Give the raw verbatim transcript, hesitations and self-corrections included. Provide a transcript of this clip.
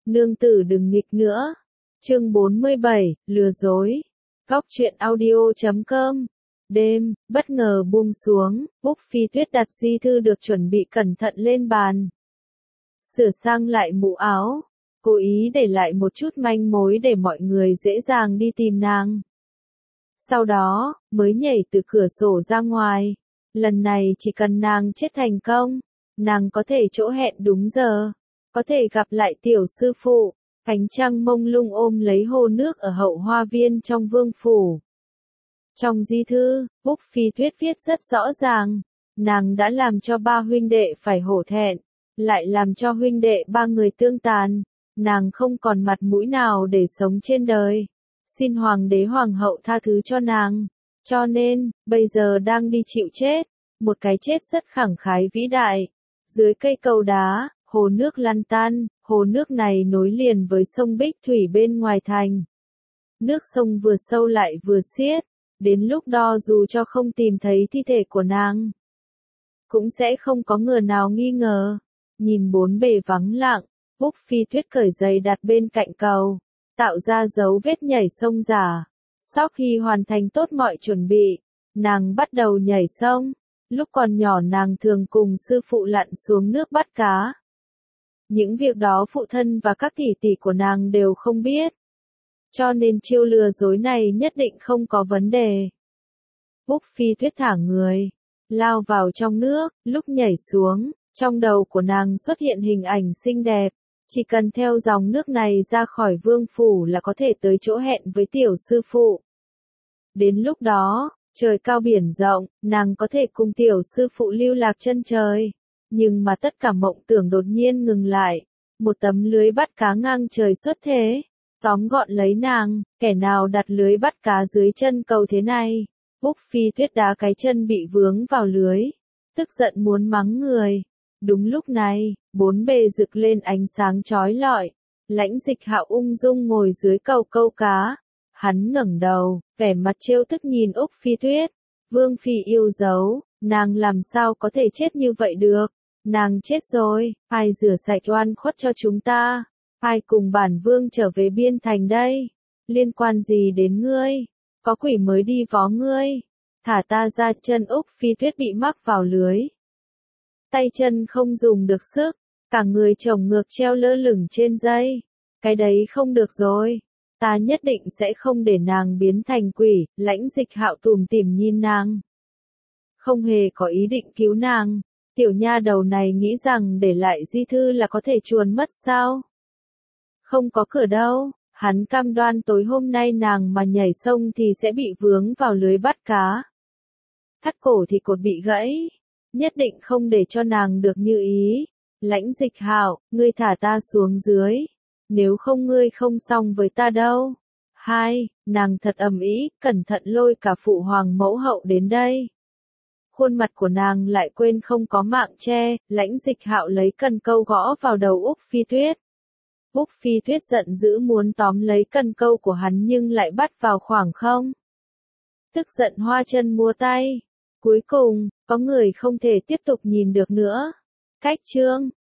Nương tử đừng nghịch nữa. Chương bốn mươi bảy, lừa dối. Góc truyện audio chấm com. Đêm, bất ngờ buông xuống, Úc Phi Tuyết đặt di thư được chuẩn bị cẩn thận lên bàn. Sửa sang lại mũ áo, cố ý để lại một chút manh mối để mọi người dễ dàng đi tìm nàng. Sau đó, mới nhảy từ cửa sổ ra ngoài. Lần này chỉ cần nàng chết thành công, nàng có thể chỗ hẹn đúng giờ, có thể gặp lại tiểu sư phụ. Ánh trăng mông lung ôm lấy hồ nước ở hậu hoa viên trong vương phủ. Trong di thư, Úc Phi Tuyết viết rất rõ ràng, nàng đã làm cho ba huynh đệ phải hổ thẹn, lại làm cho huynh đệ ba người tương tàn, nàng không còn mặt mũi nào để sống trên đời. Xin hoàng đế hoàng hậu tha thứ cho nàng, cho nên, bây giờ đang đi chịu chết, một cái chết rất khẳng khái vĩ đại. Dưới cây cầu đá, hồ nước lăn tan, hồ nước này nối liền với sông Bích Thủy bên ngoài thành. Nước sông vừa sâu lại vừa xiết, đến lúc đó dù cho không tìm thấy thi thể của nàng, cũng sẽ không có người nào nghi ngờ. Nhìn bốn bề vắng lặng, Úc Phi Tuyết cởi giày đặt bên cạnh cầu, tạo ra dấu vết nhảy sông giả. Sau khi hoàn thành tốt mọi chuẩn bị, nàng bắt đầu nhảy sông. Lúc còn nhỏ nàng thường cùng sư phụ lặn xuống nước bắt cá. Những việc đó phụ thân và các tỷ tỷ của nàng đều không biết. Cho nên chiêu lừa dối này nhất định không có vấn đề. Úc Phi Tuyết thả người, lao vào trong nước, lúc nhảy xuống, trong đầu của nàng xuất hiện hình ảnh xinh đẹp. Chỉ cần theo dòng nước này ra khỏi vương phủ là có thể tới chỗ hẹn với tiểu sư phụ. Đến lúc đó, trời cao biển rộng, nàng có thể cùng tiểu sư phụ lưu lạc chân trời. Nhưng mà tất cả mộng tưởng đột nhiên ngừng lại. Một tấm lưới bắt cá ngang trời xuất thế, tóm gọn lấy nàng. Kẻ nào đặt lưới bắt cá dưới chân cầu thế này? Úc Phi Tuyết đá cái chân bị vướng vào lưới, tức giận muốn mắng người. Đúng lúc này, bốn bề rực lên ánh sáng chói lọi. Lãnh Dịch Hạo ung dung ngồi dưới cầu câu cá. Hắn ngẩng đầu, vẻ mặt trêu tức nhìn Úc Phi Tuyết. Vương phi yêu dấu, nàng làm sao có thể chết như vậy được? Nàng chết rồi, ai rửa sạch oan khuất cho chúng ta? Ai cùng bản vương trở về biên thành đây? Liên quan gì đến ngươi? Có quỷ mới đi vó ngươi. Thả ta ra. Chân Úc Phi Tuyết bị mắc vào lưới. Tay chân không dùng được sức, cả người chồng ngược treo lơ lửng trên dây. Cái đấy không được rồi. Ta nhất định sẽ không để nàng biến thành quỷ. Lãnh Dịch Hạo tủm tỉm nhìn nàng, không hề có ý định cứu nàng. Tiểu nha đầu này nghĩ rằng để lại di thư là có thể chuồn mất sao? Không có cửa đâu. Hắn cam đoan tối hôm nay nàng mà nhảy sông thì sẽ bị vướng vào lưới bắt cá. Thắt cổ thì cột bị gãy. Nhất định không để cho nàng được như ý. Lãnh Dịch Hạo, ngươi thả ta xuống dưới. Nếu không ngươi không xong với ta đâu. Hai, nàng thật ầm ĩ, cẩn thận lôi cả phụ hoàng mẫu hậu đến đây. Khuôn mặt của nàng lại quên không có mạng che. Lãnh Dịch Hạo lấy cần câu gõ vào đầu Úc Phi Tuyết. Úc Phi Tuyết giận dữ muốn tóm lấy cần câu của hắn nhưng lại bắt vào khoảng không. Tức giận hoa chân múa tay. Cuối cùng, có người không thể tiếp tục nhìn được nữa. Cách chương